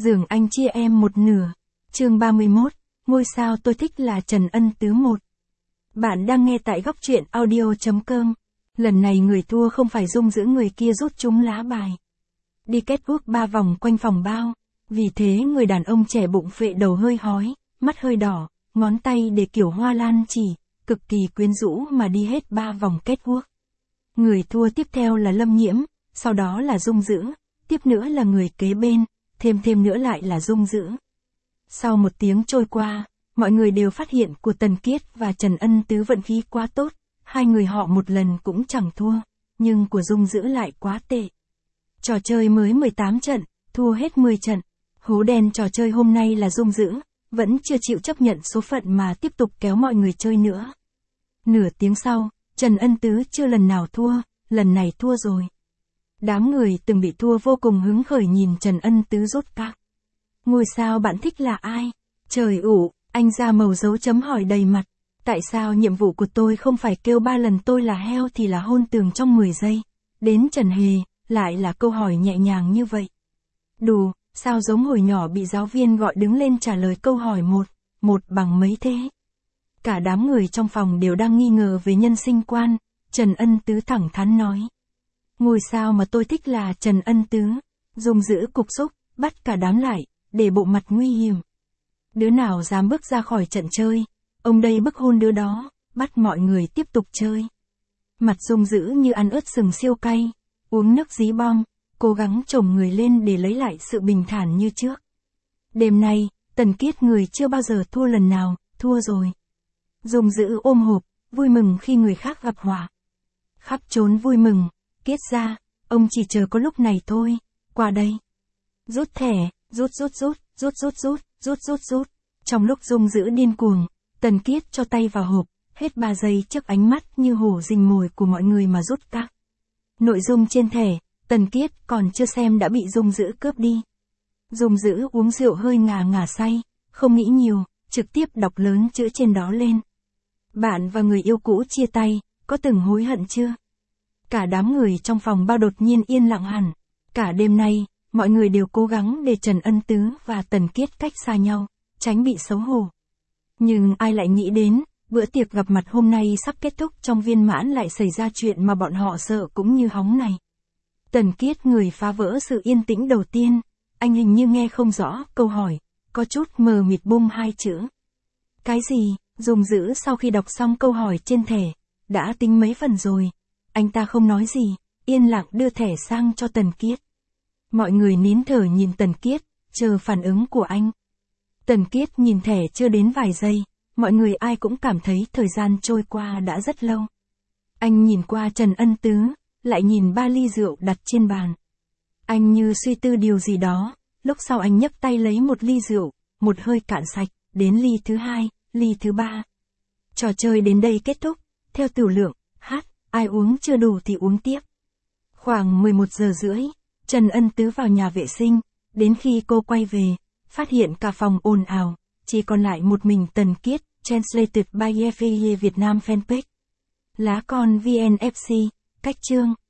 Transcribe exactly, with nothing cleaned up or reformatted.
Giường anh chia em một nửa. Chương ba mươi mốt, ngôi sao tôi thích là Trần Ân Tứ một. Bạn đang nghe tại góc truyện audio chấm com. Lần này người thua không phải Dung Dữ, người kia rút trúng lá bài. Đi catwalk ba vòng quanh phòng bao. Vì thế người đàn ông trẻ bụng phệ, đầu hơi hói, mắt hơi đỏ, ngón tay để kiểu hoa lan chỉ, cực kỳ quyến rũ mà đi hết ba vòng catwalk. Người thua tiếp theo là Lâm Nhiễm, sau đó là Dung Dữ, tiếp nữa là người kế bên, thêm thêm nữa lại là Dung Dữ. Sau một tiếng trôi qua, mọi người đều phát hiện của Tần Kiết và Trần Ân Tứ vận khí quá tốt, hai người họ một lần cũng chẳng thua, nhưng của Dung Dữ lại quá tệ. Trò chơi mới mười tám trận, thua hết mười trận. Hố đen trò chơi hôm nay là Dung Dữ, vẫn chưa chịu chấp nhận số phận mà tiếp tục kéo mọi người chơi nữa. Nửa tiếng sau, Trần Ân Tứ chưa lần nào thua, lần này thua rồi. Đám người từng bị thua vô cùng hứng khởi nhìn Trần Ân Tứ rốt cát. Ngôi sao bạn thích là ai? Trời ủ, anh ra màu dấu chấm hỏi đầy mặt. Tại sao nhiệm vụ của tôi không phải kêu ba lần tôi là heo thì là hôn tường trong mười giây? Đến Trần Hề, lại là câu hỏi nhẹ nhàng như vậy. Đù, sao giống hồi nhỏ bị giáo viên gọi đứng lên trả lời câu hỏi một, một bằng mấy thế? Cả đám người trong phòng đều đang nghi ngờ về nhân sinh quan, Trần Ân Tứ thẳng thắn nói. Ngôi sao mà tôi thích là Trần Ân Tứ. Dung Dữ cục xúc, bắt cả đám lại, để bộ mặt nguy hiểm. Đứa nào dám bước ra khỏi trận chơi, ông đây bức hôn đứa đó, bắt mọi người tiếp tục chơi. Mặt Dung Dữ như ăn ớt sừng siêu cay, uống nước dí bom, cố gắng chổng người lên để lấy lại sự bình thản như trước. Đêm nay, Tần Kiết người chưa bao giờ thua lần nào, thua rồi. Dung Dữ ôm hộp, vui mừng khi người khác gặp họa. Khắp trốn vui mừng, Kiết ra, ông chỉ chờ có lúc này thôi, qua đây. Rút thẻ, rút rút rút, rút rút rút, rút rút rút. Trong lúc Dung Dữ điên cuồng, Tần Kiết cho tay vào hộp, hết ba giây trước ánh mắt như hổ rình mồi của mọi người mà rút các. Nội dung trên thẻ, Tần Kiết còn chưa xem đã bị Dung Dữ cướp đi. Dung Dữ uống rượu hơi ngà ngà say, không nghĩ nhiều, trực tiếp đọc lớn chữ trên đó lên. Bạn và người yêu cũ chia tay, có từng hối hận chưa? Cả đám người trong phòng bao đột nhiên yên lặng hẳn. Cả đêm nay, mọi người đều cố gắng để Trần Ân Tứ và Tần Kiết cách xa nhau, tránh bị xấu hổ. Nhưng ai lại nghĩ đến, bữa tiệc gặp mặt hôm nay sắp kết thúc trong viên mãn lại xảy ra chuyện mà bọn họ sợ cũng như hóng này. Tần Kiết người phá vỡ sự yên tĩnh đầu tiên, anh hình như nghe không rõ câu hỏi, có chút mờ mịt bung hai chữ. Cái gì? Dung Dữ sau khi đọc xong câu hỏi trên thẻ, đã tính mấy phần rồi. Anh ta không nói gì, yên lặng đưa thẻ sang cho Tần Kiết. Mọi người nín thở nhìn Tần Kiết, chờ phản ứng của anh. Tần Kiết nhìn thẻ chưa đến vài giây, mọi người ai cũng cảm thấy thời gian trôi qua đã rất lâu. Anh nhìn qua Trần Ân Tứ, lại nhìn ba ly rượu đặt trên bàn. Anh như suy tư điều gì đó, lúc sau anh nhấc tay lấy một ly rượu, một hơi cạn sạch, đến ly thứ hai, ly thứ ba. Trò chơi đến đây kết thúc, theo tửu lượng, hát, ai uống chưa đủ thì uống tiếp. Khoảng mười một giờ rưỡi, Trần Ân Tứ vào nhà vệ sinh, đến khi cô quay về, phát hiện cả phòng ồn ào, chỉ còn lại một mình Tần Kiết, Translated by F I E Việt Nam fanpage. Lá con vê en ép xê, cách chương.